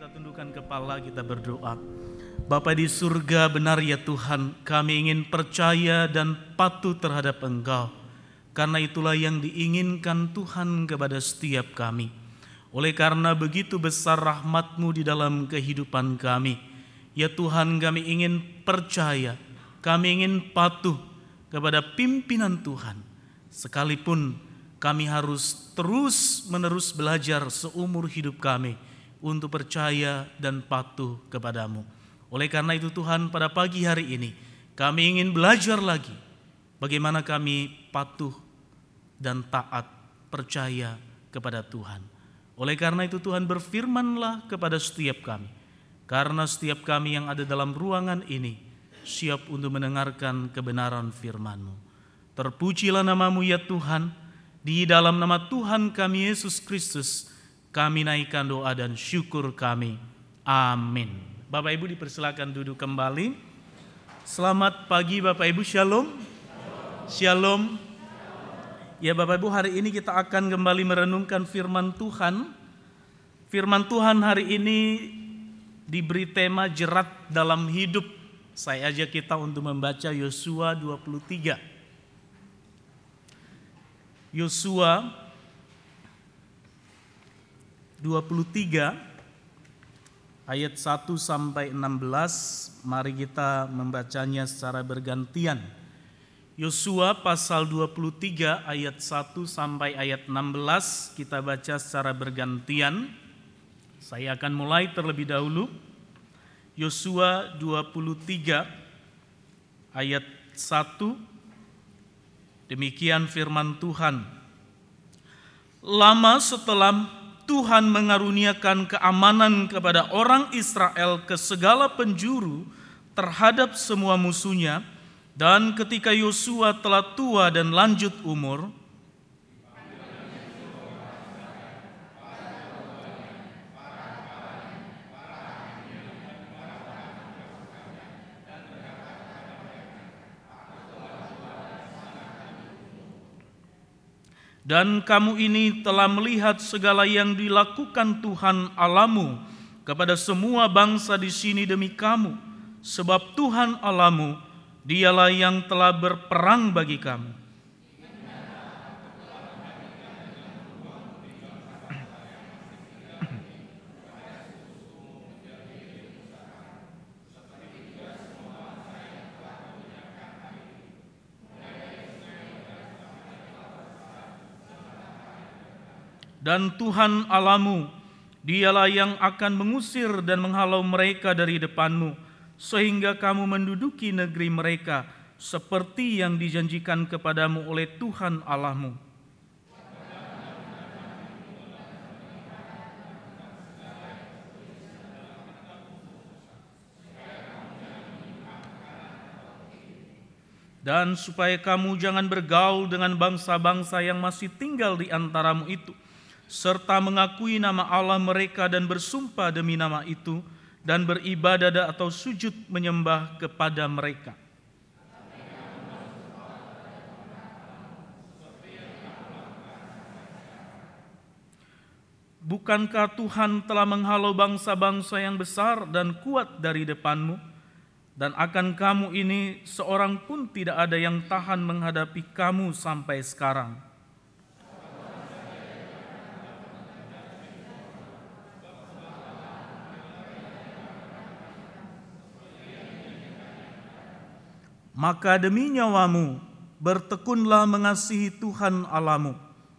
kita tundukkan kepala, kita berdoa. Bapa di surga, benar ya Tuhan, kami ingin percaya dan patuh terhadap Engkau. Karena itulah yang diinginkan Tuhan kepada setiap kami. Oleh karena begitu besar rahmat-Mu di dalam kehidupan kami, ya Tuhan, kami ingin percaya, kami ingin patuh kepada pimpinan Tuhan. Sekalipun kami harus terus-menerus belajar seumur hidup kami untuk percaya dan patuh kepadamu. Oleh karena itu Tuhan, pada pagi hari ini kami ingin belajar lagi bagaimana kami patuh dan taat percaya kepada Tuhan. Oleh karena itu Tuhan, berfirmanlah kepada setiap kami, karena setiap kami yang ada dalam ruangan ini siap untuk mendengarkan kebenaran firman-Mu. Terpujilah nama-Mu ya Tuhan. Di dalam nama Tuhan kami Yesus Kristus kami naikkan doa dan syukur kami. Amin. Bapak Ibu dipersilakan duduk kembali. Selamat pagi Bapak Ibu, shalom. Shalom. Ya Bapak Ibu, hari ini kita akan kembali merenungkan firman Tuhan. Firman Tuhan hari ini diberi tema jerat dalam hidup. Saya ajak kita untuk membaca Yosua 23. Yosua 23 ayat 1 sampai 16. Mari kita membacanya secara bergantian. Yosua pasal 23 ayat 1 sampai ayat 16 kita baca secara bergantian. Saya akan mulai terlebih dahulu. Yosua 23 ayat 1. Demikian firman Tuhan. Lama setelah Tuhan mengaruniakan keamanan kepada orang Israel ke segala penjuru terhadap semua musuhnya, dan ketika Yosua telah tua dan lanjut umur, dan kamu ini telah melihat segala yang dilakukan Tuhan Allahmu kepada semua bangsa di sini demi kamu, sebab Tuhan Allahmu dialah yang telah berperang bagi kamu. Dan Tuhan Allahmu, dialah yang akan mengusir dan menghalau mereka dari depanmu, sehingga kamu menduduki negeri mereka, seperti yang dijanjikan kepadamu oleh Tuhan Allahmu. Dan supaya kamu jangan bergaul dengan bangsa-bangsa yang masih tinggal di antaramu itu, serta mengakui nama Allah mereka dan bersumpah demi nama itu, dan beribadah atau sujud menyembah kepada mereka. Bukankah Tuhan telah menghalau bangsa-bangsa yang besar dan kuat dari depanmu, dan akan kamu ini seorang pun tidak ada yang tahan menghadapi kamu sampai sekarang. Maka demi nyawamu, bertekunlah mengasihi Tuhan Allahmu.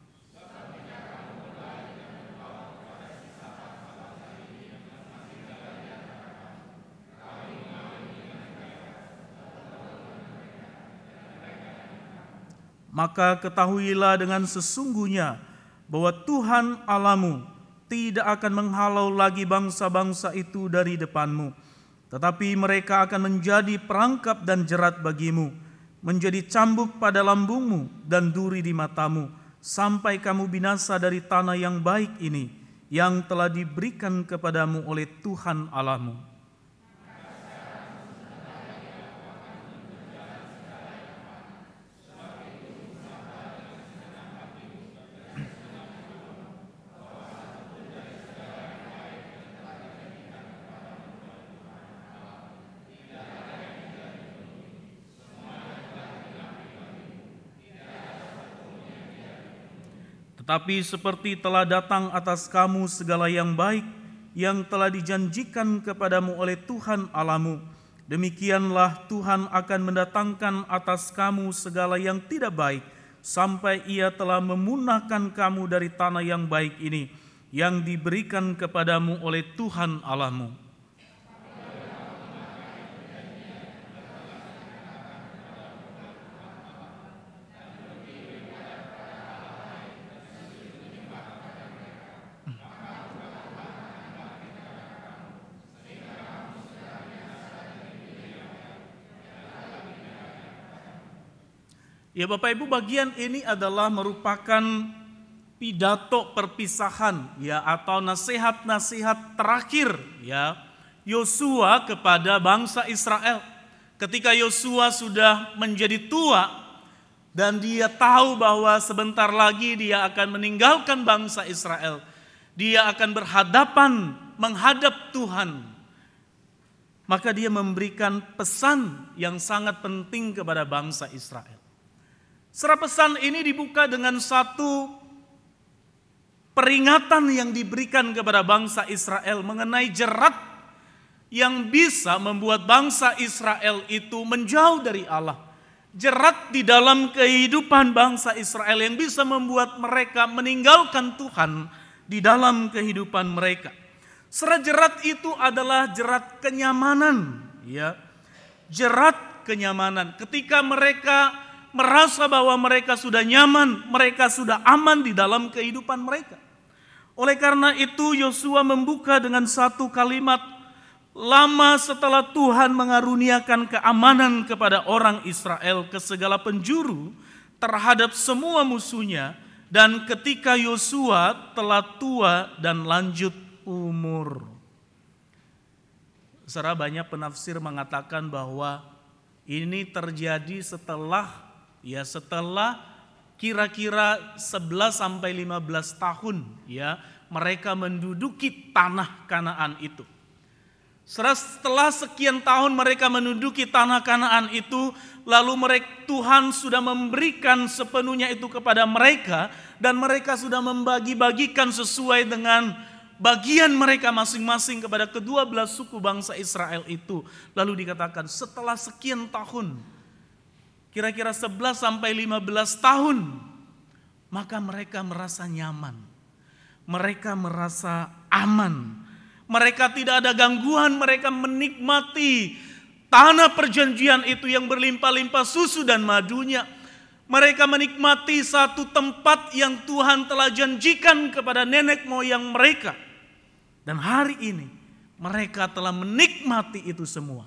Maka ketahuilah dengan sesungguhnya bahwa Tuhan Allahmu tidak akan menghalau lagi bangsa-bangsa itu dari depanmu, tetapi mereka akan menjadi perangkap dan jerat bagimu, menjadi cambuk pada lambungmu dan duri di matamu, sampai kamu binasa dari tanah yang baik ini, yang telah diberikan kepadamu oleh Tuhan Allahmu. Tetapi seperti telah datang atas kamu segala yang baik yang telah dijanjikan kepadamu oleh Tuhan Allahmu, demikianlah Tuhan akan mendatangkan atas kamu segala yang tidak baik, sampai Ia telah memunahkan kamu dari tanah yang baik ini, yang diberikan kepadamu oleh Tuhan Allahmu. Ya Bapak Ibu, bagian ini adalah merupakan pidato perpisahan ya, atau nasihat-nasihat terakhir ya Yosua kepada bangsa Israel. Ketika Yosua sudah menjadi tua dan dia tahu bahwa sebentar lagi dia akan meninggalkan bangsa Israel, dia akan menghadap Tuhan. Maka dia memberikan pesan yang sangat penting kepada bangsa Israel. Serah pesan ini dibuka dengan satu peringatan yang diberikan kepada bangsa Israel mengenai jerat yang bisa membuat bangsa Israel itu menjauh dari Allah. Jerat di dalam kehidupan bangsa Israel yang bisa membuat mereka meninggalkan Tuhan di dalam kehidupan mereka. Serah jerat itu adalah jerat kenyamanan, ya. Jerat kenyamanan. Ketika mereka merasa bahwa mereka sudah nyaman, mereka sudah aman di dalam kehidupan mereka. Oleh karena itu Yosua membuka dengan satu kalimat, lama setelah Tuhan mengaruniakan keamanan kepada orang Israel ke segala penjuru terhadap semua musuhnya, dan ketika Yosua telah tua dan lanjut umur. Saudara, banyak penafsir mengatakan bahwa ini terjadi setelah kira-kira 11 sampai 15 tahun ya mereka menduduki tanah Kanaan itu. Setelah sekian tahun mereka menduduki tanah Kanaan itu, lalu Tuhan sudah memberikan sepenuhnya itu kepada mereka, dan mereka sudah membagi-bagikan sesuai dengan bagian mereka masing-masing kepada kedua belah suku bangsa Israel itu. Lalu dikatakan setelah sekian tahun, kira-kira 11 sampai 15 tahun, maka mereka merasa nyaman. Mereka merasa aman. Mereka tidak ada gangguan, mereka menikmati tanah perjanjian itu yang berlimpah-limpah susu dan madunya. Mereka menikmati satu tempat yang Tuhan telah janjikan kepada nenek moyang mereka. Dan hari ini mereka telah menikmati itu semua.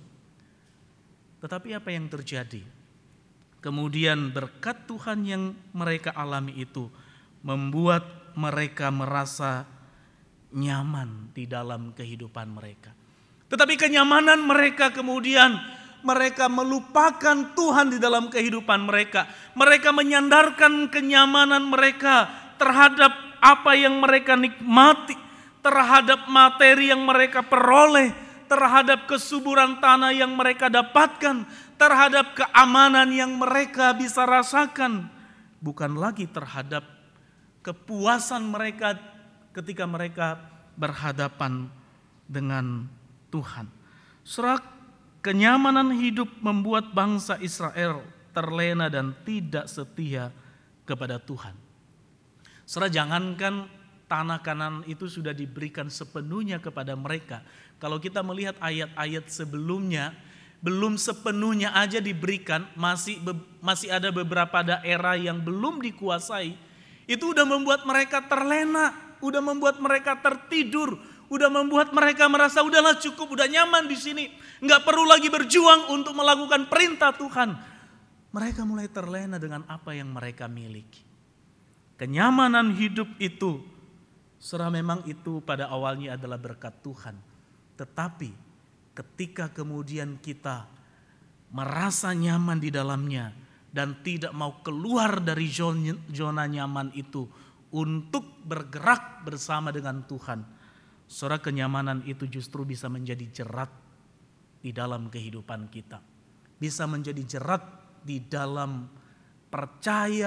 Tetapi apa yang terjadi? Kemudian berkat Tuhan yang mereka alami itu membuat mereka merasa nyaman di dalam kehidupan mereka. Tetapi kenyamanan mereka kemudian mereka melupakan Tuhan di dalam kehidupan mereka. Mereka menyandarkan kenyamanan mereka terhadap apa yang mereka nikmati, terhadap materi yang mereka peroleh, terhadap kesuburan tanah yang mereka dapatkan, terhadap keamanan yang mereka bisa rasakan, bukan lagi terhadap kepuasan mereka ketika mereka berhadapan dengan Tuhan. Saudara, kenyamanan hidup membuat bangsa Israel terlena dan tidak setia kepada Tuhan. Saudara, jangankan tanah Kanaan itu sudah diberikan sepenuhnya kepada mereka. Kalau kita melihat ayat-ayat sebelumnya, belum sepenuhnya aja diberikan, masih ada beberapa daerah yang belum dikuasai. Itu udah membuat mereka terlena, udah membuat mereka tertidur, udah membuat mereka merasa udahlah cukup, udah nyaman di sini, nggak perlu lagi berjuang untuk melakukan perintah Tuhan. Mereka mulai terlena dengan apa yang mereka miliki. Kenyamanan hidup itu, memang itu pada awalnya adalah berkat Tuhan, tetapi ketika kemudian kita merasa nyaman di dalamnya dan tidak mau keluar dari zona nyaman itu untuk bergerak bersama dengan Tuhan, saudara, kenyamanan itu justru bisa menjadi jerat di dalam kehidupan kita. Bisa menjadi jerat di dalam percaya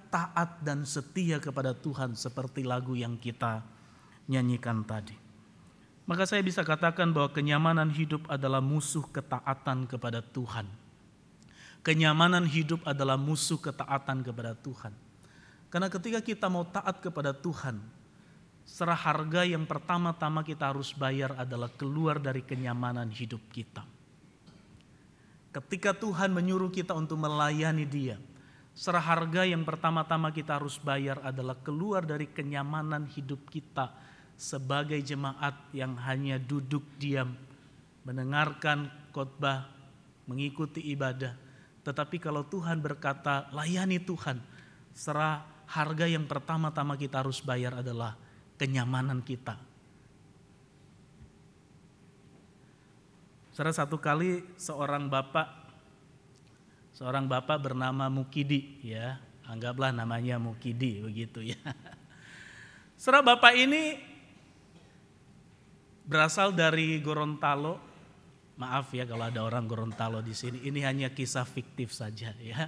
taat dan setia kepada Tuhan seperti lagu yang kita nyanyikan tadi. Maka saya bisa katakan bahwa kenyamanan hidup adalah musuh ketaatan kepada Tuhan. Kenyamanan hidup adalah musuh ketaatan kepada Tuhan. Karena ketika kita mau taat kepada Tuhan, serah harga yang pertama-tama kita harus bayar adalah keluar dari kenyamanan hidup kita. Ketika Tuhan menyuruh kita untuk melayani Dia, serah harga yang pertama-tama kita harus bayar adalah keluar dari kenyamanan hidup kita sebagai jemaat yang hanya duduk diam, mendengarkan khotbah, mengikuti ibadah. Tetapi kalau Tuhan berkata, layani Tuhan, serah harga yang pertama-tama kita harus bayar adalah kenyamanan kita. Satu kali seorang bapak bernama Mukidi, ya, anggaplah namanya Mukidi begitu ya. Bapak ini berasal dari Gorontalo. Maaf ya kalau ada orang Gorontalo di sini. Ini hanya kisah fiktif saja ya.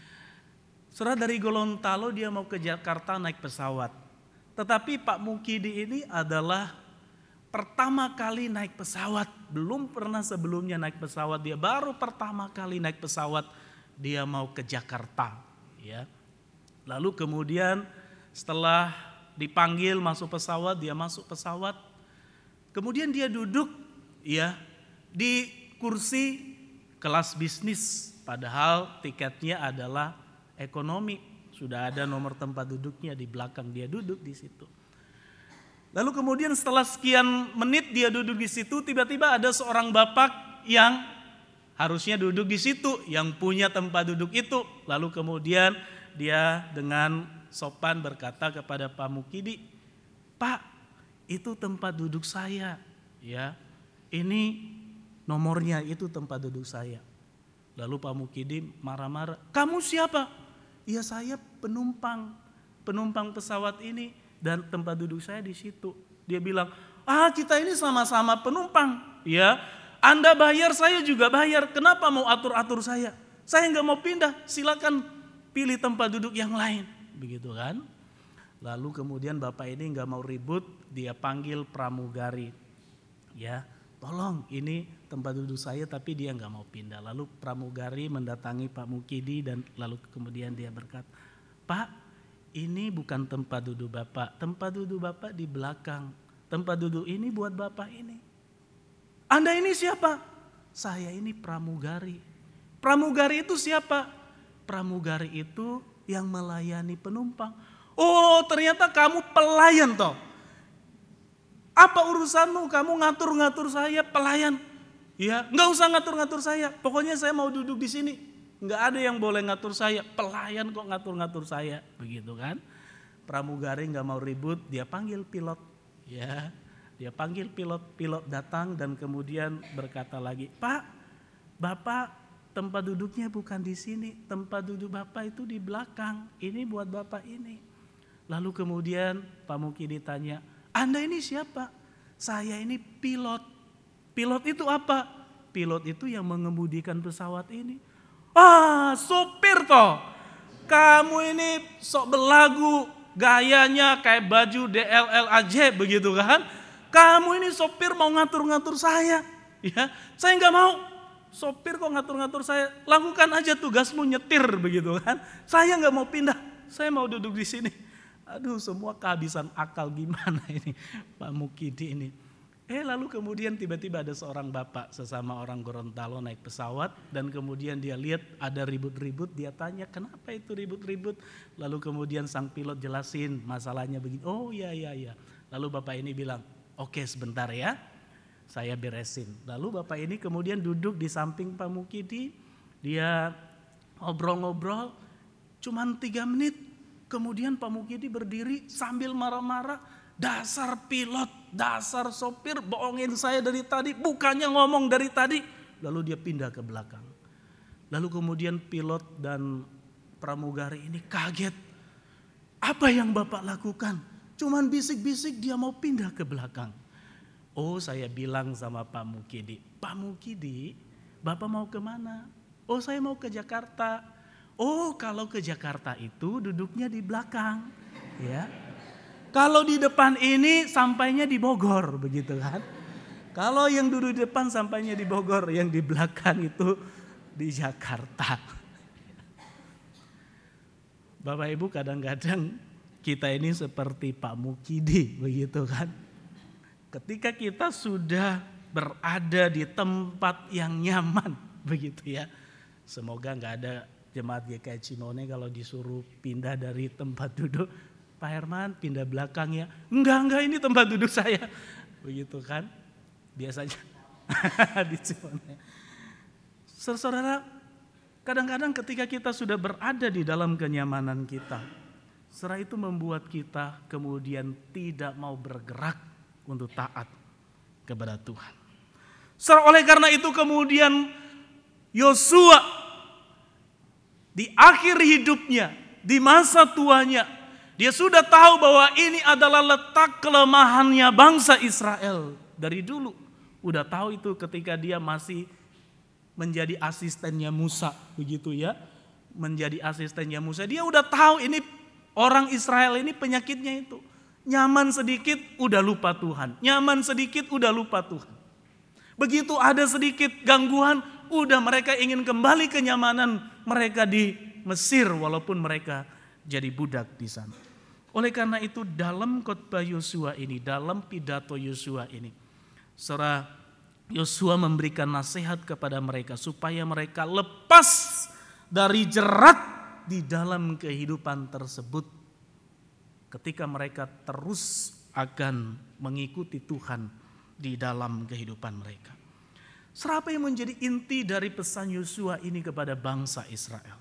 Dari Gorontalo dia mau ke Jakarta naik pesawat. Tetapi Pak Mukidi ini adalah pertama kali naik pesawat. Belum pernah sebelumnya naik pesawat. Dia baru pertama kali naik pesawat. Dia mau ke Jakarta. Ya. Lalu kemudian setelah dipanggil masuk pesawat, dia masuk pesawat. Kemudian dia duduk ya di kursi kelas bisnis. Padahal tiketnya adalah ekonomi, sudah ada nomor tempat duduknya di belakang, dia duduk di situ. Lalu kemudian setelah sekian menit dia duduk di situ, tiba-tiba ada seorang bapak yang harusnya duduk di situ, yang punya tempat duduk itu. Lalu kemudian dia dengan sopan berkata kepada Pak Mukidi, "Pak, itu tempat duduk saya, ya. Ini nomornya, itu tempat duduk saya." Lalu Pak Mukidi marah-marah, "Kamu siapa?" "Ya saya penumpang pesawat ini dan tempat duduk saya di situ." Dia bilang, "Kita ini sama-sama penumpang, ya. Anda bayar, saya juga bayar. Kenapa mau atur-atur saya? Saya nggak mau pindah. Silakan pilih tempat duduk yang lain." Begitu kan? Lalu kemudian bapak ini nggak mau ribut, dia panggil pramugari, ya. "Tolong, ini tempat duduk saya," tapi dia nggak mau pindah. Lalu pramugari mendatangi Pak Mukidi dan lalu kemudian dia berkata, "Pak, ini bukan tempat duduk Bapak. Tempat duduk Bapak di belakang. Tempat duduk ini buat Bapak ini." "Anda ini siapa?" "Saya ini pramugari." "Pramugari itu siapa?" "Pramugari itu yang melayani penumpang." "Oh, ternyata kamu pelayan toh. Apa urusanmu, kamu ngatur-ngatur saya pelayan?" "Ya, nggak usah ngatur-ngatur saya. Pokoknya saya mau duduk di sini. Nggak ada yang boleh ngatur saya. Pelayan kok ngatur-ngatur saya." Begitu kan? Pramugari nggak mau ribut, dia panggil pilot. Ya, dia panggil pilot. Pilot datang dan kemudian berkata lagi, "Pak, Bapak tempat duduknya bukan di sini. Tempat duduk Bapak itu di belakang. Ini buat Bapak ini." Lalu kemudian Pak Mukidi tanya, "Anda ini siapa?" "Saya ini pilot." "Pilot itu apa?" "Pilot itu yang mengemudikan pesawat ini." Sopir toh. Kamu ini sok belagu, gayanya kayak baju DLL aja begitu kan. Kamu ini sopir mau ngatur-ngatur saya. Ya, saya nggak mau. Sopir kok ngatur-ngatur saya. Lakukan aja tugasmu nyetir begitu kan. Saya nggak mau pindah. Saya mau duduk di sini. Aduh, semua kehabisan akal gimana ini Pak Mukidi ini. Lalu kemudian tiba-tiba ada seorang bapak sesama orang Gorontalo naik pesawat dan kemudian dia lihat ada ribut-ribut, dia tanya, "Kenapa itu ribut-ribut?" Lalu kemudian sang pilot jelasin masalahnya begini. "Oh ya. Lalu bapak ini bilang, "Oke, sebentar ya, saya beresin." Lalu bapak ini kemudian duduk di samping Pak Mukidi, dia ngobrol-ngobrol cuman 3 menit. Kemudian Pak Mukidi berdiri sambil marah-marah, "Dasar pilot, dasar sopir, bohongin saya dari tadi, bukannya ngomong dari tadi." Lalu dia pindah ke belakang. Lalu kemudian pilot dan pramugari ini kaget. "Apa yang Bapak lakukan?" "Cuman bisik-bisik dia mau pindah ke belakang." "Oh, saya bilang sama Pak Mukidi, 'Pak Mukidi, Bapak mau kemana?' "Oh, saya mau ke Jakarta." Oh, kalau ke Jakarta itu duduknya di belakang, ya. Kalau di depan ini sampainya di Bogor, begitu kan? Kalau yang duduk di depan sampainya di Bogor, yang di belakang itu di Jakarta. Bapak Ibu, kadang-kadang kita ini seperti Pak Mukidi, begitu kan? Ketika kita sudah berada di tempat yang nyaman, begitu ya. Semoga nggak ada jemaat GKI Cimone kalau disuruh pindah dari tempat duduk, Pak Herman pindah belakang ya. Enggak, ini tempat duduk saya. Begitu kan? Biasanya di Cimone. Saudara, kadang-kadang ketika kita sudah berada di dalam kenyamanan kita, setelah itu membuat kita kemudian tidak mau bergerak untuk taat kepada Tuhan. Oleh karena itu kemudian Yosua di akhir hidupnya, di masa tuanya, dia sudah tahu bahwa ini adalah letak kelemahannya bangsa Israel. Dari dulu udah tahu itu ketika dia masih menjadi asistennya Musa, begitu ya. Menjadi asistennya Musa, dia udah tahu ini orang Israel ini penyakitnya itu. Nyaman sedikit udah lupa Tuhan, nyaman sedikit udah lupa Tuhan. Begitu ada sedikit gangguan, udah mereka ingin kembali ke nyamanan mereka di Mesir walaupun mereka jadi budak di sana. Oleh karena itu dalam khotbah Yosua ini, dalam pidato Yosua ini, Saudara, Yosua memberikan nasihat kepada mereka supaya mereka lepas dari jerat di dalam kehidupan tersebut ketika mereka terus akan mengikuti Tuhan di dalam kehidupan mereka. Apa yang menjadi inti dari pesan Yosua ini kepada bangsa Israel?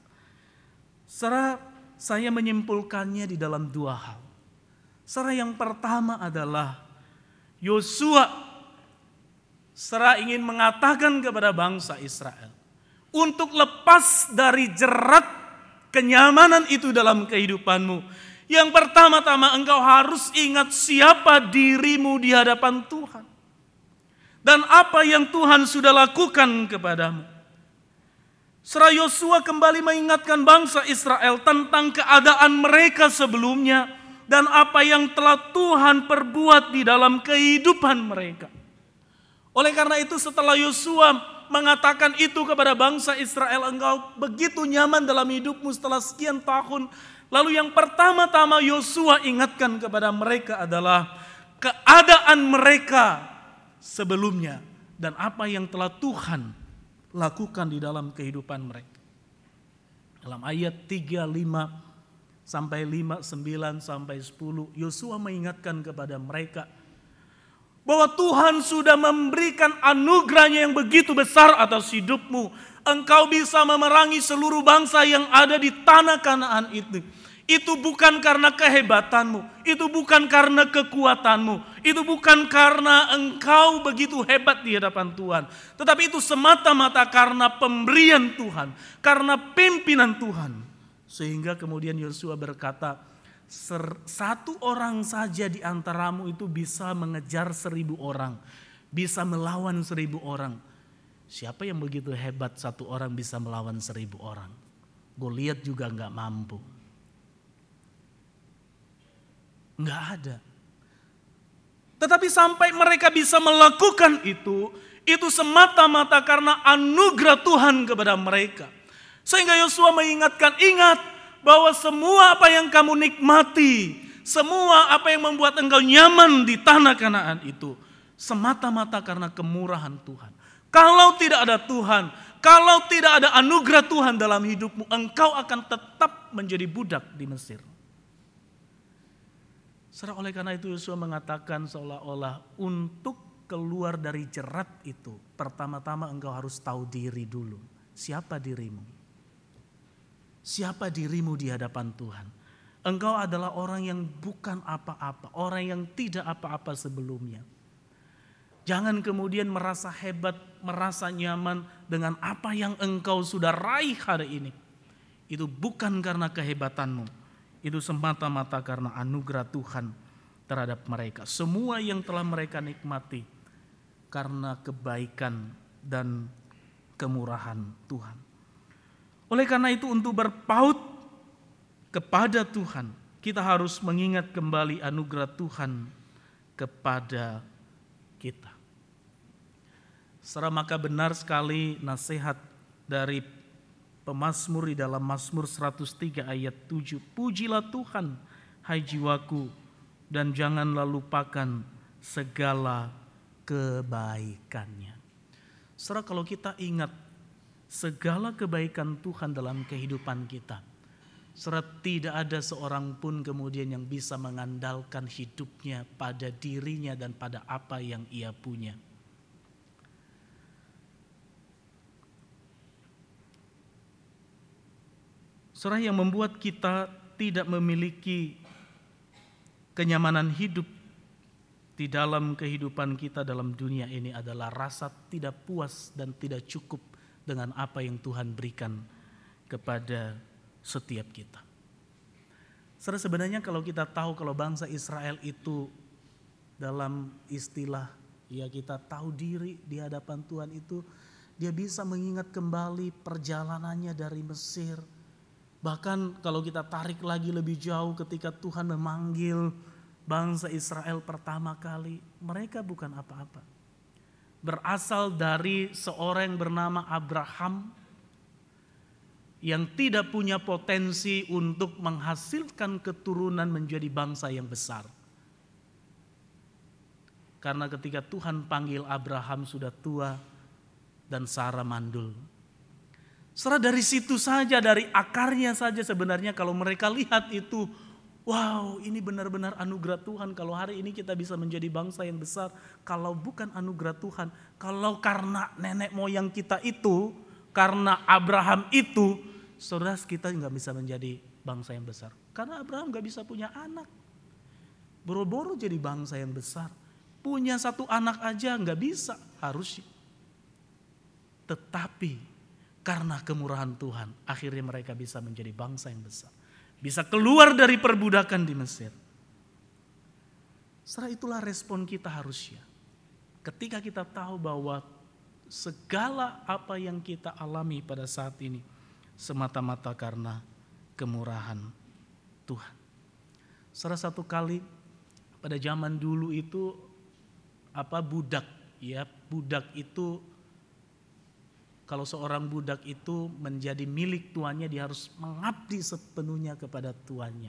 Saya menyimpulkannya di dalam dua hal. Yang pertama adalah Yosua ingin mengatakan kepada bangsa Israel untuk lepas dari jerat kenyamanan itu dalam kehidupanmu. Yang pertama-tama engkau harus ingat siapa dirimu di hadapan Tuhan. Dan apa yang Tuhan sudah lakukan kepadamu. Yosua kembali mengingatkan bangsa Israel tentang keadaan mereka sebelumnya. Dan apa yang telah Tuhan perbuat di dalam kehidupan mereka. Oleh karena itu setelah Yosua mengatakan itu kepada bangsa Israel, engkau begitu nyaman dalam hidupmu setelah sekian tahun. Lalu yang pertama-tama Yosua ingatkan kepada mereka adalah keadaan mereka sebelumnya dan apa yang telah Tuhan lakukan di dalam kehidupan mereka. Dalam ayat 35 sampai 5, 9 sampai 10, Yosua mengingatkan kepada mereka bahwa Tuhan sudah memberikan anugerahnya yang begitu besar atas hidupmu. Engkau bisa memerangi seluruh bangsa yang ada di tanah Kanaan itu. Itu bukan karena kehebatanmu, itu bukan karena kekuatanmu, itu bukan karena engkau begitu hebat di hadapan Tuhan. Tetapi itu semata-mata karena pemberian Tuhan, karena pimpinan Tuhan. Sehingga kemudian Yosua berkata, satu orang saja di antaramu itu bisa mengejar 1000 orang, bisa melawan 1000 orang. Siapa yang begitu hebat satu orang bisa melawan 1000 orang? Goliat juga gak mampu. Nggak ada. Tetapi sampai mereka bisa melakukan itu semata-mata karena anugerah Tuhan kepada mereka. Sehingga Yosua mengingatkan, ingat bahwa semua apa yang kamu nikmati, semua apa yang membuat engkau nyaman di tanah Kanaan itu, semata-mata karena kemurahan Tuhan. Kalau tidak ada Tuhan, kalau tidak ada anugerah Tuhan dalam hidupmu, engkau akan tetap menjadi budak di Mesir. Oleh karena itu Yosua mengatakan seolah-olah untuk keluar dari jerat itu, pertama-tama engkau harus tahu diri dulu. Siapa dirimu? Siapa dirimu di hadapan Tuhan? Engkau adalah orang yang bukan apa-apa, orang yang tidak apa-apa sebelumnya. Jangan kemudian merasa hebat, merasa nyaman dengan apa yang engkau sudah raih hari ini. Itu bukan karena kehebatanmu. Itu semata-mata karena anugerah Tuhan terhadap mereka. Semua yang telah mereka nikmati karena kebaikan dan kemurahan Tuhan. Oleh karena itu untuk berpaut kepada Tuhan, kita harus mengingat kembali anugerah Tuhan kepada kita. Saudara, maka benar sekali nasihat dari pemazmur di dalam Mazmur 103 ayat 7. Pujilah Tuhan, hai jiwaku, dan janganlah lupakan segala kebaikannya. Saudara, kalau kita ingat segala kebaikan Tuhan dalam kehidupan kita, saudara, tidak ada seorang pun kemudian yang bisa mengandalkan hidupnya pada dirinya dan pada apa yang ia punya. Saudara, yang membuat kita tidak memiliki kenyamanan hidup di dalam kehidupan kita dalam dunia ini adalah rasa tidak puas dan tidak cukup dengan apa yang Tuhan berikan kepada setiap kita. Saudara, sebenarnya kalau kita tahu kalau bangsa Israel itu dalam istilah ya kita tahu diri di hadapan Tuhan itu, dia bisa mengingat kembali perjalanannya dari Mesir. Bahkan kalau kita tarik lagi lebih jauh ketika Tuhan memanggil bangsa Israel pertama kali, mereka bukan apa-apa. Berasal dari seorang yang bernama Abraham yang tidak punya potensi untuk menghasilkan keturunan menjadi bangsa yang besar. Karena ketika Tuhan panggil Abraham sudah tua dan Sarah mandul. Saudara, dari situ saja, dari akarnya saja sebenarnya kalau mereka lihat itu, wow, ini benar-benar anugerah Tuhan. Kalau hari ini kita bisa menjadi bangsa yang besar, kalau bukan anugerah Tuhan, kalau karena nenek moyang kita itu, karena Abraham itu, saudara, kita nggak bisa menjadi bangsa yang besar. Karena Abraham nggak bisa punya anak, boro-boro jadi bangsa yang besar. Punya satu anak aja nggak bisa, harus. Tetapi karena kemurahan Tuhan, akhirnya mereka bisa menjadi bangsa yang besar. Bisa keluar dari perbudakan di Mesir. Setelah itulah respon kita harusnya. Ketika kita tahu bahwa segala apa yang kita alami pada saat ini semata-mata karena kemurahan Tuhan. Salah satu kali pada zaman dulu itu budak itu, kalau seorang budak itu menjadi milik tuannya, dia harus mengabdi sepenuhnya kepada tuannya.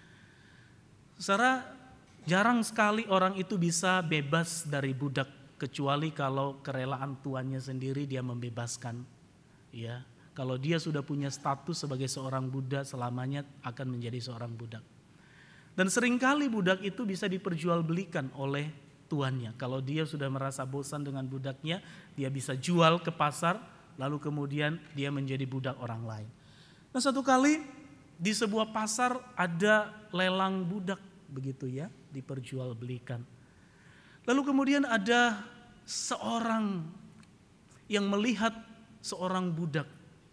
Saudara, jarang sekali orang itu bisa bebas dari budak kecuali kalau kerelaan tuannya sendiri dia membebaskan. Ya, kalau dia sudah punya status sebagai seorang budak, selamanya akan menjadi seorang budak. Dan seringkali budak itu bisa diperjualbelikan oleh tuannya. Kalau dia sudah merasa bosan dengan budaknya, dia bisa jual ke pasar. Lalu kemudian dia menjadi budak orang lain. Nah, satu kali di sebuah pasar ada lelang budak begitu ya, diperjualbelikan. Lalu kemudian ada seorang yang melihat seorang budak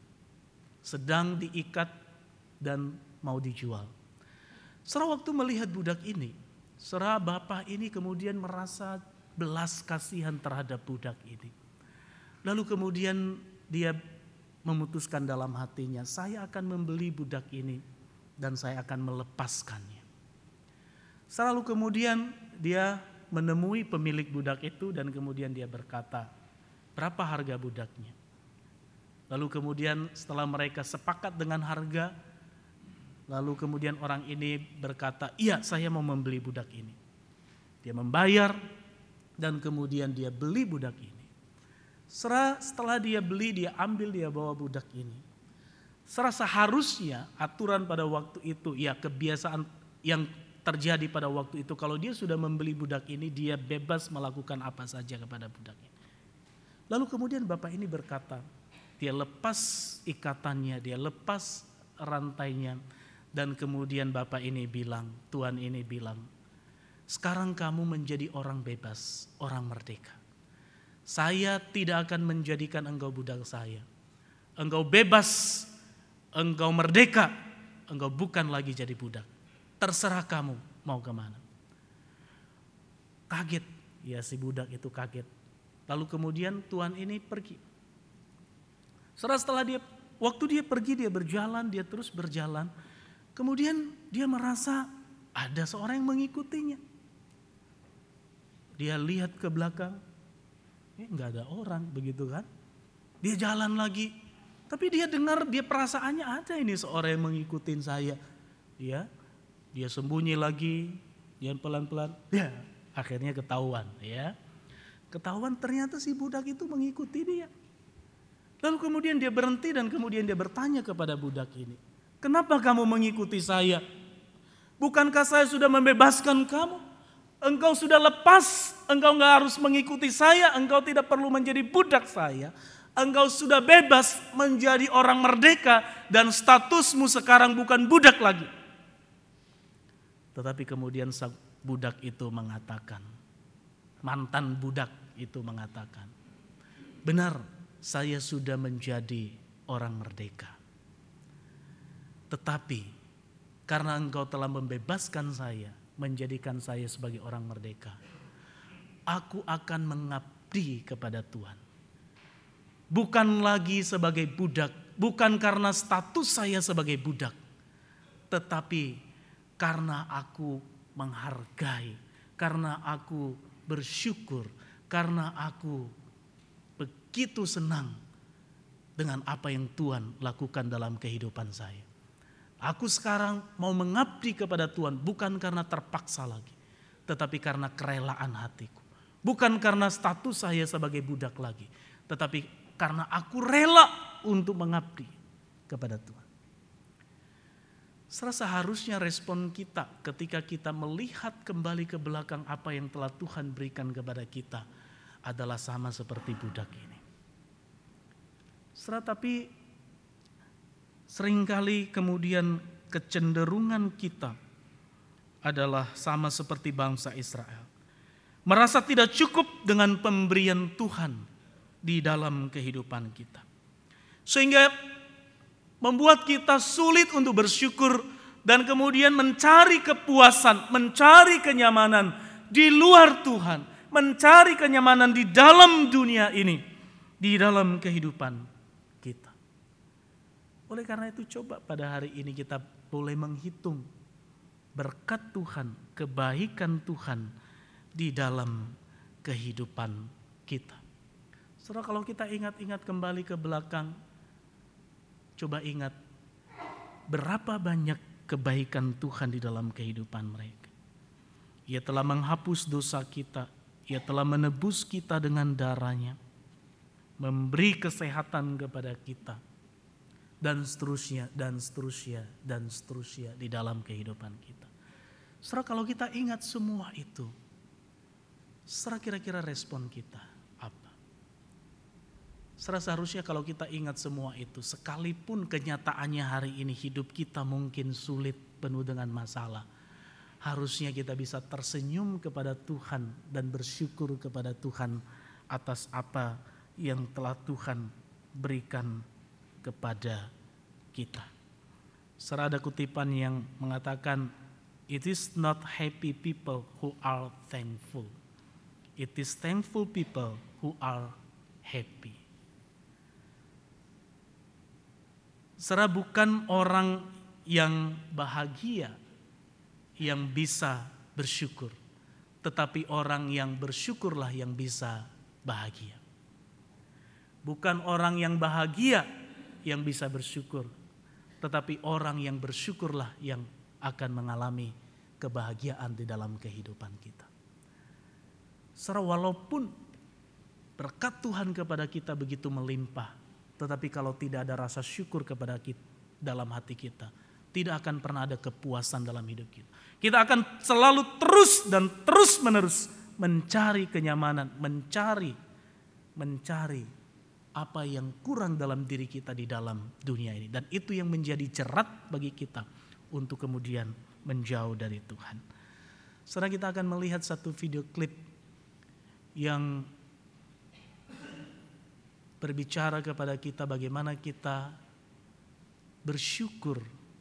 sedang diikat dan mau dijual. Setelah waktu melihat budak ini, setelah bapak ini kemudian merasa belas kasihan terhadap budak ini. Lalu kemudian dia memutuskan dalam hatinya, saya akan membeli budak ini dan saya akan melepaskannya. Lalu kemudian dia menemui pemilik budak itu dan kemudian dia berkata, berapa harga budaknya? Lalu kemudian setelah mereka sepakat dengan harga, lalu kemudian orang ini berkata, iya, saya mau membeli budak ini. Dia membayar dan kemudian dia beli budak ini. Setelah dia beli, dia ambil, dia bawa budak ini. Seharusnya aturan pada waktu itu, ya kebiasaan yang terjadi pada waktu itu, kalau dia sudah membeli budak ini, dia bebas melakukan apa saja kepada budak ini. Lalu kemudian bapak ini berkata, dia lepas ikatannya, dia lepas rantainya, dan kemudian bapak ini bilang, tuan ini bilang, sekarang kamu menjadi orang bebas, orang merdeka. Saya tidak akan menjadikan engkau budak saya. Engkau bebas, engkau merdeka, engkau bukan lagi jadi budak. Terserah kamu mau kemana. Kaget, ya si budak itu kaget. Lalu kemudian tuan ini pergi. Setelah dia Waktu dia pergi, dia berjalan, dia terus berjalan. Kemudian dia merasa ada seorang yang mengikutinya. Dia lihat ke belakang, nggak ada orang, begitu kan. Dia jalan lagi, tapi dia dengar, dia perasaannya ada ini seorang yang mengikutin saya. Dia sembunyi lagi, dia pelan-pelan, akhirnya ketahuan. Ketahuan ternyata si budak itu mengikuti dia. Lalu kemudian dia berhenti dan kemudian dia bertanya kepada budak ini, kenapa kamu mengikuti saya? Bukankah saya sudah membebaskan kamu? Engkau sudah lepas, engkau gak harus mengikuti saya, engkau tidak perlu menjadi budak saya. Engkau sudah bebas menjadi orang merdeka dan statusmu sekarang bukan budak lagi. Tetapi kemudian sang budak itu mengatakan, mantan budak itu mengatakan, benar, saya sudah menjadi orang merdeka. Tetapi karena engkau telah membebaskan saya, menjadikan saya sebagai orang merdeka, aku akan mengabdi kepada Tuhan. Bukan lagi sebagai budak, bukan karena status saya sebagai budak, tetapi karena aku menghargai, karena aku bersyukur, karena aku begitu senang dengan apa yang Tuhan lakukan dalam kehidupan saya. Aku sekarang mau mengabdi kepada Tuhan bukan karena terpaksa lagi, tetapi karena kerelaan hatiku. Bukan karena status saya sebagai budak lagi, tetapi karena aku rela untuk mengabdi kepada Tuhan. Seharusnya respon kita ketika kita melihat kembali ke belakang apa yang telah Tuhan berikan kepada kita adalah sama seperti budak ini. Tapi seringkali kemudian kecenderungan kita adalah sama seperti bangsa Israel. Merasa tidak cukup dengan pemberian Tuhan di dalam kehidupan kita. Sehingga membuat kita sulit untuk bersyukur dan kemudian mencari kepuasan, mencari kenyamanan di luar Tuhan, mencari kenyamanan di dalam dunia ini, di dalam kehidupan kita. Oleh karena itu coba pada hari ini kita boleh menghitung berkat Tuhan, kebaikan Tuhan di dalam kehidupan kita. Saudara, kalau kita ingat-ingat kembali ke belakang, coba ingat berapa banyak kebaikan Tuhan di dalam kehidupan mereka. Ia telah menghapus dosa kita, Ia telah menebus kita dengan darah-Nya, memberi kesehatan kepada kita, dan seterusnya, dan seterusnya, dan seterusnya di dalam kehidupan kita. Saudara, kalau kita ingat semua itu, saudara, kira-kira respon kita apa? Saudara, seharusnya kalau kita ingat semua itu, sekalipun kenyataannya hari ini hidup kita mungkin sulit, penuh dengan masalah, harusnya kita bisa tersenyum kepada Tuhan dan bersyukur kepada Tuhan atas apa yang telah Tuhan berikan kepada kita. Saudara, ada kutipan yang mengatakan, it is not happy people who are thankful. It is thankful people who are happy. Saudara, bukan orang yang bahagia yang bisa bersyukur, tetapi orang yang bersyukurlah yang bisa bahagia. Bukan orang yang bahagia yang bisa bersyukur, tetapi orang yang bersyukurlah yang akan mengalami kebahagiaan di dalam kehidupan kita. Saudara, walaupun berkat Tuhan kepada kita begitu melimpah, tetapi kalau tidak ada rasa syukur kepada kita dalam hati kita, tidak akan pernah ada kepuasan dalam hidup kita. Kita akan selalu terus dan terus menerus mencari kenyamanan, mencari apa yang kurang dalam diri kita di dalam dunia ini. Dan itu yang menjadi jerat bagi kita untuk kemudian menjauh dari Tuhan. Sekarang kita akan melihat satu video klip yang berbicara kepada kita bagaimana kita bersyukur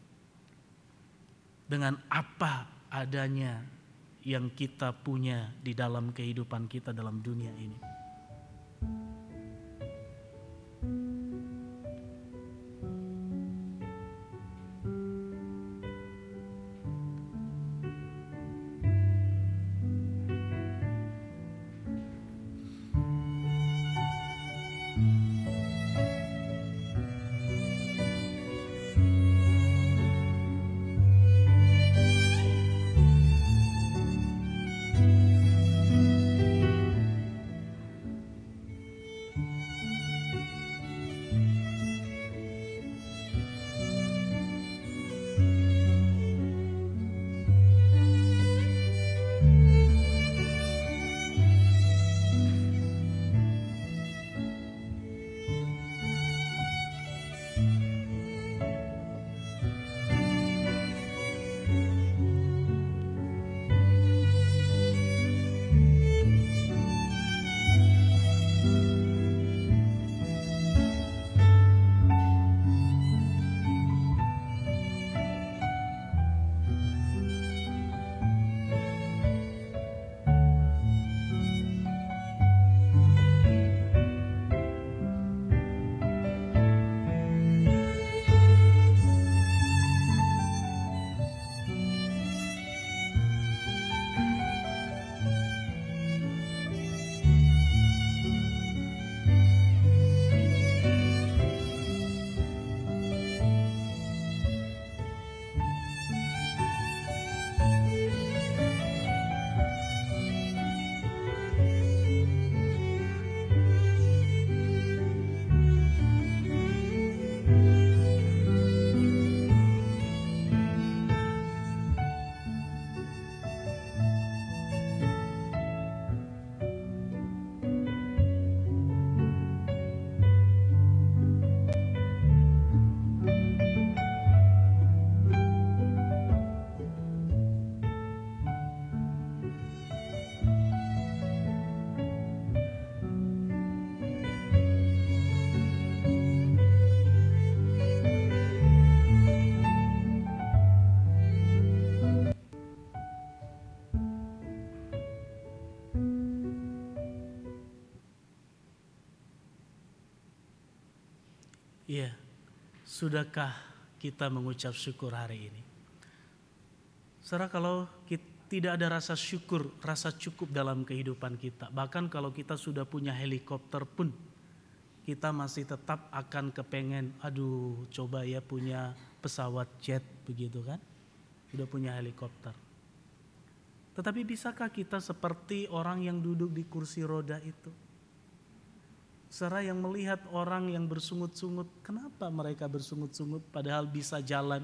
dengan apa adanya yang kita punya di dalam kehidupan kita dalam dunia ini. Iya, sudahkah kita mengucap syukur hari ini? Saudara, kalau tidak ada rasa syukur, rasa cukup dalam kehidupan kita, bahkan kalau kita sudah punya helikopter pun, kita masih tetap akan kepengen, coba ya punya pesawat jet begitu kan, udah punya helikopter. Tetapi bisakah kita seperti orang yang duduk di kursi roda itu? Saudara, yang melihat orang yang bersungut-sungut, kenapa mereka bersungut-sungut padahal bisa jalan?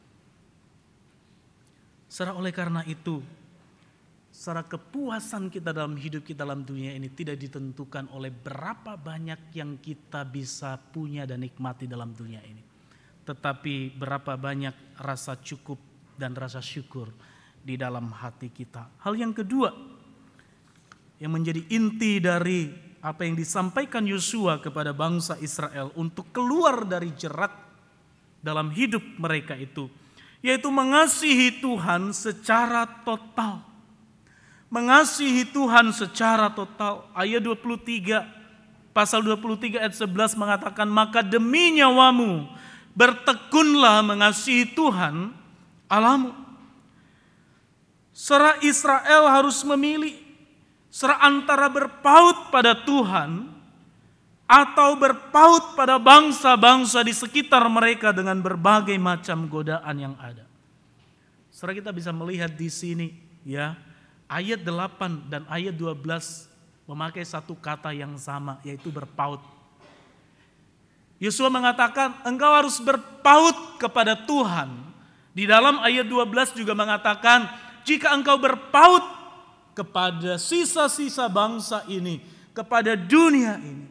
Saudara, oleh karena itu, saudara, kepuasan kita dalam hidup kita dalam dunia ini tidak ditentukan oleh berapa banyak yang kita bisa punya dan nikmati dalam dunia ini. Tetapi berapa banyak rasa cukup dan rasa syukur di dalam hati kita. Hal yang kedua yang menjadi inti dari apa yang disampaikan Yosua kepada bangsa Israel untuk keluar dari jerat dalam hidup mereka itu, yaitu mengasihi Tuhan secara total. Mengasihi Tuhan secara total. Ayat 23, pasal 23 ayat 11 mengatakan, maka demi nyawamu bertekunlah mengasihi Tuhan Allahmu. Saudara, Israel harus memilih antara berpaut pada Tuhan atau berpaut pada bangsa-bangsa di sekitar mereka dengan berbagai macam godaan yang ada. Saudara, kita bisa melihat di sini ya, ayat 8 dan ayat 12 memakai satu kata yang sama, yaitu berpaut. Yosua mengatakan engkau harus berpaut kepada Tuhan. Di dalam ayat 12 juga mengatakan jika engkau berpaut kepada sisa-sisa bangsa ini, kepada dunia ini.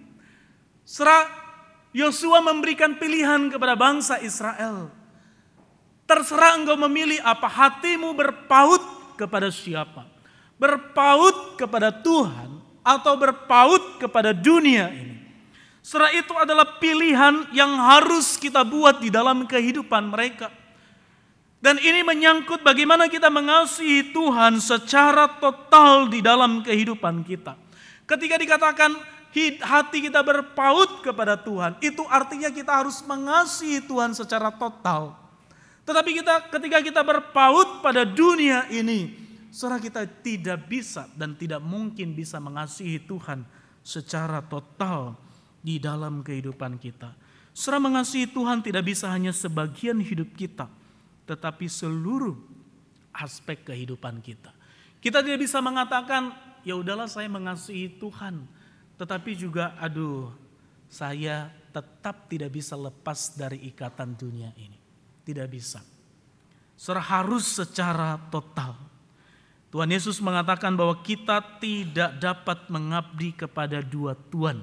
Yosua memberikan pilihan kepada bangsa Israel. Terserah engkau memilih apa, hatimu berpaut kepada siapa. Berpaut kepada Tuhan atau berpaut kepada dunia ini. Saudara, itu adalah pilihan yang harus kita buat di dalam kehidupan mereka. Dan ini menyangkut bagaimana kita mengasihi Tuhan secara total di dalam kehidupan kita. Ketika dikatakan hati kita berpaut kepada Tuhan, itu artinya kita harus mengasihi Tuhan secara total. Tetapi ketika kita berpaut pada dunia ini, saudara, kita tidak bisa dan tidak mungkin bisa mengasihi Tuhan secara total di dalam kehidupan kita. Saudara, mengasihi Tuhan tidak bisa hanya sebagian hidup kita, tetapi seluruh aspek kehidupan kita. Kita tidak bisa mengatakan, ya udahlah saya mengasihi Tuhan, tetapi juga saya tetap tidak bisa lepas dari ikatan dunia ini. Tidak bisa. Saudara, harus secara total. Tuhan Yesus mengatakan bahwa kita tidak dapat mengabdi kepada dua tuan.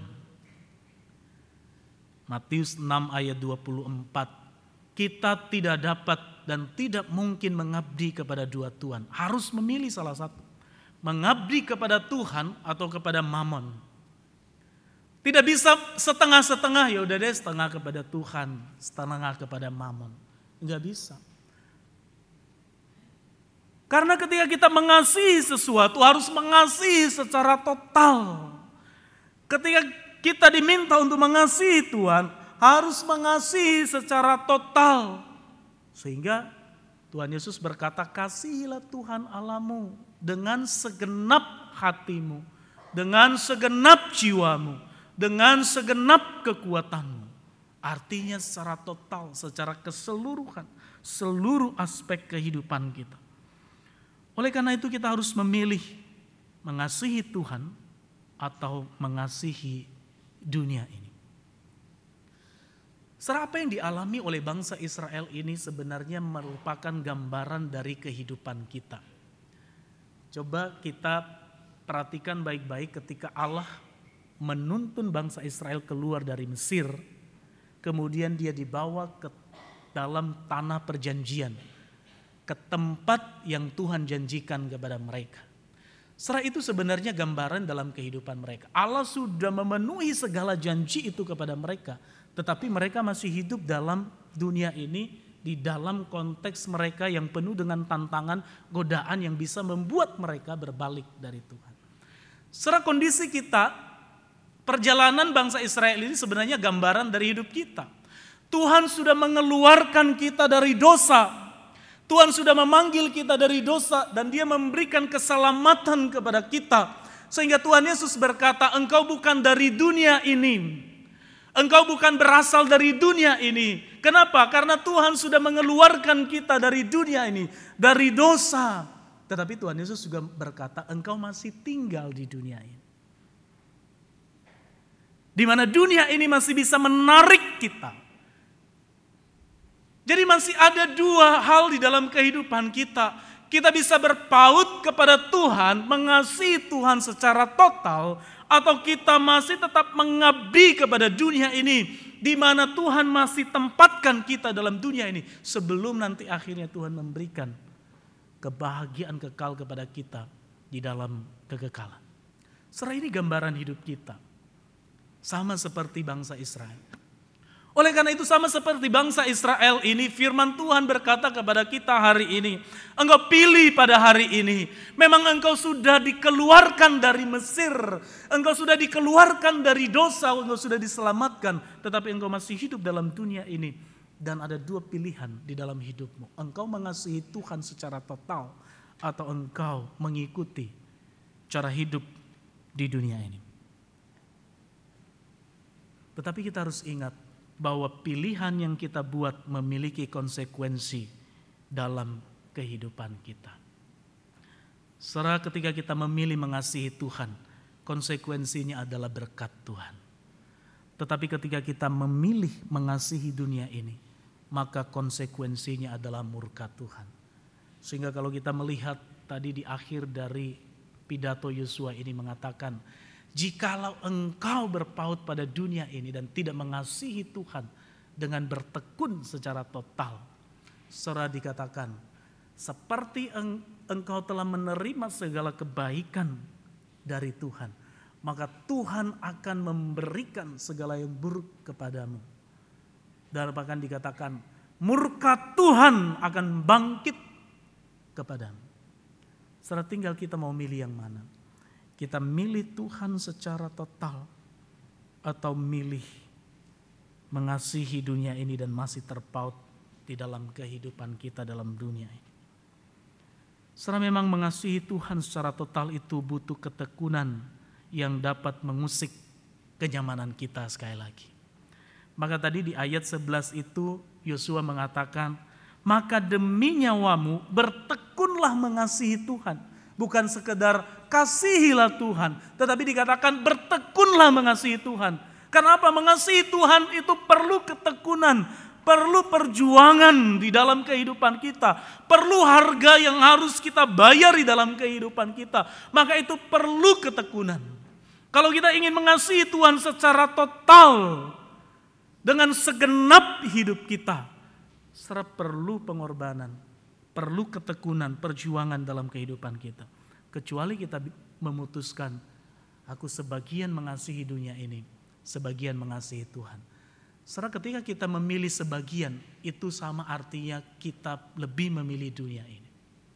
Matius 6 ayat 24. Kita tidak dapat dan tidak mungkin mengabdi kepada dua tuan. Harus memilih salah satu. Mengabdi kepada Tuhan atau kepada Mamon. Tidak bisa setengah-setengah, ya udah deh setengah kepada Tuhan, setengah kepada Mamon. Enggak bisa. Karena ketika kita mengasihi sesuatu harus mengasihi secara total. Ketika kita diminta untuk mengasihi Tuhan, harus mengasihi secara total. Sehingga Tuhan Yesus berkata, kasihilah Tuhan Allahmu dengan segenap hatimu, dengan segenap jiwamu, dengan segenap kekuatanmu. Artinya secara total, secara keseluruhan, seluruh aspek kehidupan kita. Oleh karena itu kita harus memilih mengasihi Tuhan atau mengasihi dunia ini. Apa yang dialami oleh bangsa Israel ini sebenarnya merupakan gambaran dari kehidupan kita. Coba kita perhatikan baik-baik ketika Allah menuntun bangsa Israel keluar dari Mesir. Kemudian dia dibawa ke dalam tanah perjanjian. Ke tempat yang Tuhan janjikan kepada mereka. Itu sebenarnya gambaran dalam kehidupan mereka. Allah sudah memenuhi segala janji itu kepada mereka. Tetapi mereka masih hidup dalam dunia ini di dalam konteks mereka yang penuh dengan tantangan, godaan yang bisa membuat mereka berbalik dari Tuhan. Kondisi kita, perjalanan bangsa Israel ini sebenarnya gambaran dari hidup kita. Tuhan sudah mengeluarkan kita dari dosa. Tuhan sudah memanggil kita dari dosa dan Dia memberikan keselamatan kepada kita. Sehingga Tuhan Yesus berkata, engkau bukan dari dunia ini. Engkau bukan berasal dari dunia ini. Kenapa? Karena Tuhan sudah mengeluarkan kita dari dunia ini, dari dosa. Tetapi Tuhan Yesus juga berkata, engkau masih tinggal di dunia ini. Di mana dunia ini masih bisa menarik kita. Jadi masih ada dua hal di dalam kehidupan kita. Kita bisa berpaut kepada Tuhan, mengasihi Tuhan secara total, atau kita masih tetap mengabdi kepada dunia ini, di mana Tuhan masih tempatkan kita dalam dunia ini, sebelum nanti akhirnya Tuhan memberikan kebahagiaan kekal kepada kita di dalam kekekalan. Saudara, ini gambaran hidup kita. Sama seperti bangsa Israel. Oleh karena itu sama seperti bangsa Israel ini, firman Tuhan berkata kepada kita hari ini, engkau pilih pada hari ini. Memang engkau sudah dikeluarkan dari Mesir, engkau sudah dikeluarkan dari dosa, engkau sudah diselamatkan. Tetapi engkau masih hidup dalam dunia ini. Dan ada dua pilihan di dalam hidupmu. Engkau mengasihi Tuhan secara total, atau engkau mengikuti cara hidup di dunia ini. Tetapi kita harus ingat, bahwa pilihan yang kita buat memiliki konsekuensi dalam kehidupan kita. Saudara, ketika kita memilih mengasihi Tuhan, konsekuensinya adalah berkat Tuhan. Tetapi ketika kita memilih mengasihi dunia ini, maka konsekuensinya adalah murka Tuhan. Sehingga kalau kita melihat tadi di akhir dari pidato Yosua ini mengatakan, jikalau engkau berpaut pada dunia ini dan tidak mengasihi Tuhan dengan bertekun secara total, saudara, dikatakan seperti engkau telah menerima segala kebaikan dari Tuhan, maka Tuhan akan memberikan segala yang buruk kepadamu. Dan bahkan dikatakan murka Tuhan akan bangkit kepadamu. Saudara, tinggal kita mau milih yang mana. Kita milih Tuhan secara total atau milih mengasihi dunia ini dan masih terpaut di dalam kehidupan kita dalam dunia ini. Saudara, memang mengasihi Tuhan secara total itu butuh ketekunan yang dapat mengusik kenyamanan kita sekali lagi. Maka tadi di ayat 11 itu Yosua mengatakan, maka demi nyawamu bertekunlah mengasihi Tuhan. Bukan sekedar kasihilah Tuhan, tetapi dikatakan bertekunlah mengasihi Tuhan. Karena apa? Mengasihi Tuhan itu perlu ketekunan, perlu perjuangan di dalam kehidupan kita, perlu harga yang harus kita bayar di dalam kehidupan kita. Maka itu perlu ketekunan. Kalau kita ingin mengasihi Tuhan secara total dengan segenap hidup kita, serta perlu pengorbanan, perlu ketekunan, perjuangan dalam kehidupan kita. Kecuali kita memutuskan, aku sebagian mengasihi dunia ini, sebagian mengasihi Tuhan. Setelah ketika kita memilih sebagian, itu sama artinya kita lebih memilih dunia ini.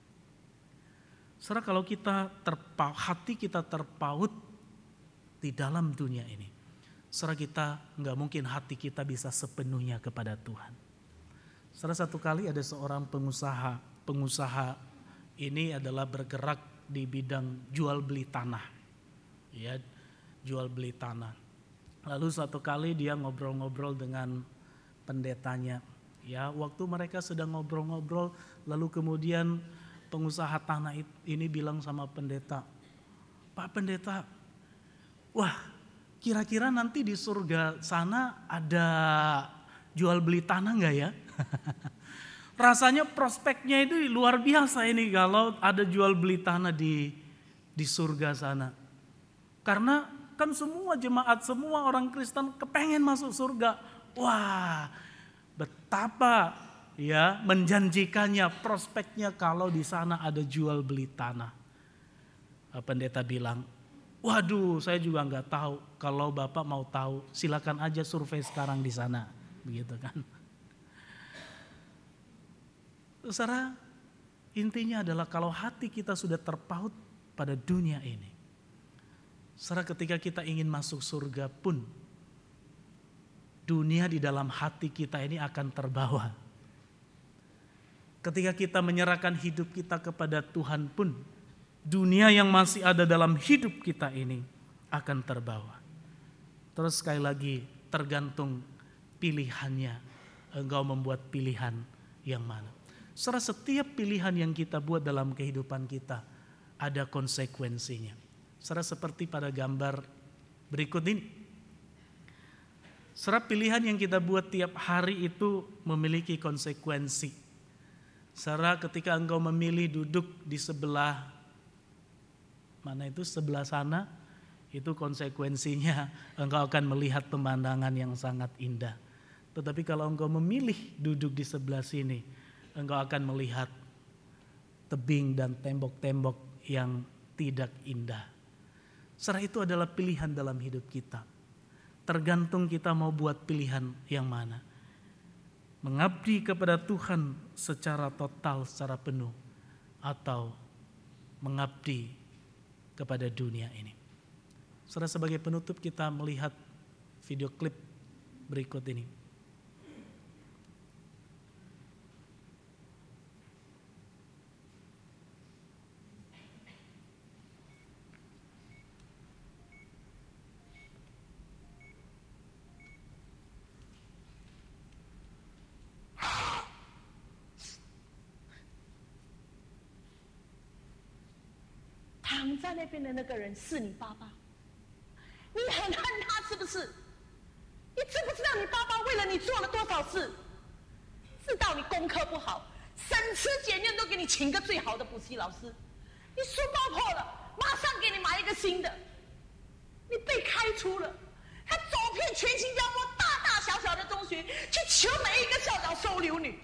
Setelah kalau hati kita terpaut di dalam dunia ini, setelah kita nggak mungkin hati kita bisa sepenuhnya kepada Tuhan. Salah satu kali ada seorang pengusaha ini adalah bergerak di bidang jual beli tanah, ya, jual beli tanah. Lalu suatu kali dia ngobrol-ngobrol dengan pendetanya, ya, waktu mereka sedang ngobrol-ngobrol, lalu kemudian pengusaha tanah ini bilang sama pendeta, Pak Pendeta, wah, kira-kira nanti di surga sana ada jual beli tanah nggak ya? Rasanya prospeknya itu luar biasa ini kalau ada jual beli tanah di surga sana. Karena kan semua jemaat, semua orang Kristen kepengen masuk surga. Wah, betapa ya menjanjikannya prospeknya kalau di sana ada jual beli tanah. Pendeta bilang, waduh, saya juga nggak tahu. Kalau Bapak mau tahu, silakan aja survei sekarang di sana, begitu kan? Saudara, intinya adalah kalau hati kita sudah terpaut pada dunia ini, saudara, ketika kita ingin masuk surga pun, dunia di dalam hati kita ini akan terbawa. Ketika kita menyerahkan hidup kita kepada Tuhan pun, dunia yang masih ada dalam hidup kita ini akan terbawa. Terus sekali lagi, tergantung pilihannya. Engkau membuat pilihan yang mana. Setiap pilihan yang kita buat dalam kehidupan kita ada konsekuensinya. Seperti pada gambar berikut ini. Setiap pilihan yang kita buat tiap hari itu memiliki konsekuensi. Ketika engkau memilih duduk di sebelah sebelah sana, itu konsekuensinya engkau akan melihat pemandangan yang sangat indah. Tetapi kalau engkau memilih duduk di sebelah sini, engkau akan melihat tebing dan tembok-tembok yang tidak indah. Itu adalah pilihan dalam hidup kita. Tergantung kita mau buat pilihan yang mana. Mengabdi kepada Tuhan secara total, secara penuh, atau mengabdi kepada dunia ini. Sebagai penutup kita melihat video klip berikut ini. 躺在那边的那个人是你爸爸，你很恨他是不是？你知不知道你爸爸为了你做了多少事？知道你功课不好，省吃俭用都给你请个最好的补习老师，你书包破了，马上给你买一个新的。你被开除了，他走遍全新加坡大大小小的中学，去求每一个校长收留你。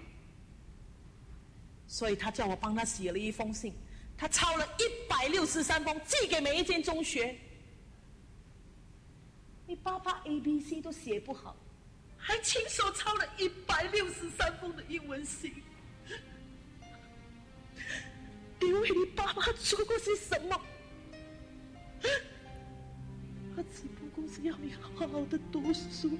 所以他叫我帮他写了一封信。他抄了163封，寄给每一间中学。你爸爸 ABC 都写不好，还亲手抄了163封的英文信。你为你爸爸做过些什么？他只不过是要你好好的读书，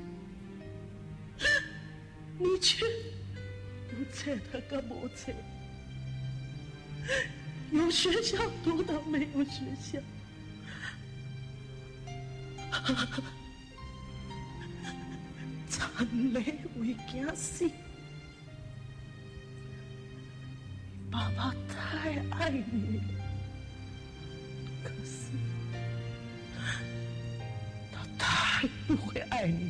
你却不切他个没切。有学校读到没有学校，惨泪为囝死。爸爸太爱你了，可是他太不会爱你。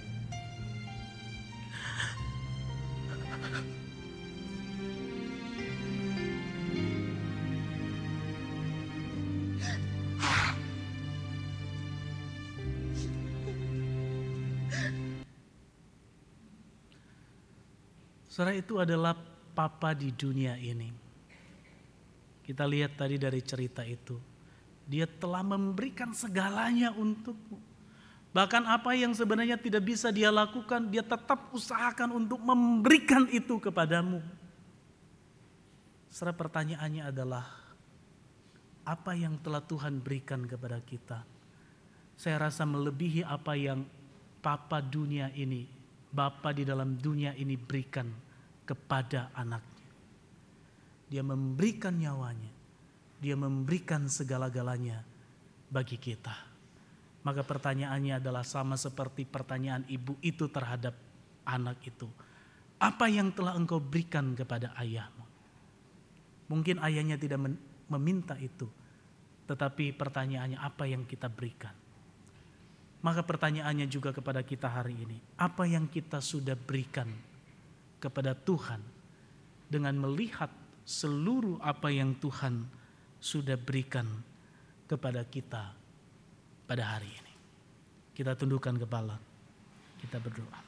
Saudara, itu adalah papa di dunia ini. Kita lihat tadi dari cerita itu. Dia telah memberikan segalanya untukmu. Bahkan apa yang sebenarnya tidak bisa dia lakukan, dia tetap usahakan untuk memberikan itu kepadamu. Saudara, pertanyaannya adalah, apa yang telah Tuhan berikan kepada kita? Saya rasa melebihi apa yang papa dunia ini, Bapa di dalam dunia ini berikan kepada anaknya. Dia memberikan nyawanya, dia memberikan segala-galanya bagi kita. Maka pertanyaannya adalah sama seperti pertanyaan ibu itu terhadap anak itu. Apa yang telah engkau berikan kepada ayahmu? Mungkin ayahnya tidak meminta itu, tetapi pertanyaannya apa yang kita berikan? Maka pertanyaannya juga kepada kita hari ini, apa yang kita sudah berikan kepada Tuhan dengan melihat seluruh apa yang Tuhan sudah berikan kepada kita pada hari ini. Kita tundukkan kepala, kita berdoa.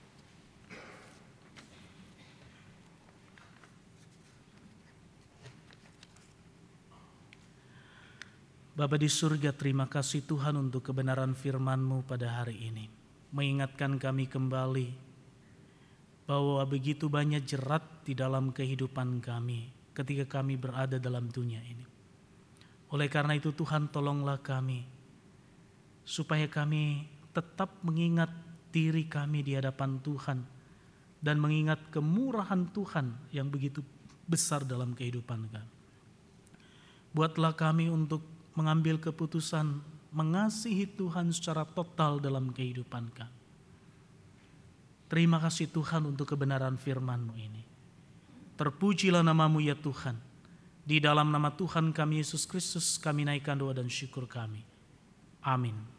Bapa di surga, terima kasih Tuhan untuk kebenaran firman-Mu pada hari ini. Mengingatkan kami kembali bahwa begitu banyak jerat di dalam kehidupan kami ketika kami berada dalam dunia ini. Oleh karena itu Tuhan, tolonglah kami supaya kami tetap mengingat diri kami di hadapan Tuhan dan mengingat kemurahan Tuhan yang begitu besar dalam kehidupan kami. Buatlah kami untuk mengambil keputusan mengasihi Tuhan secara total dalam kehidupan kami. Terima kasih Tuhan untuk kebenaran firman-Mu ini. Terpujilah nama-Mu ya Tuhan. Di dalam nama Tuhan kami Yesus Kristus kami naikkan doa dan syukur kami. Amin.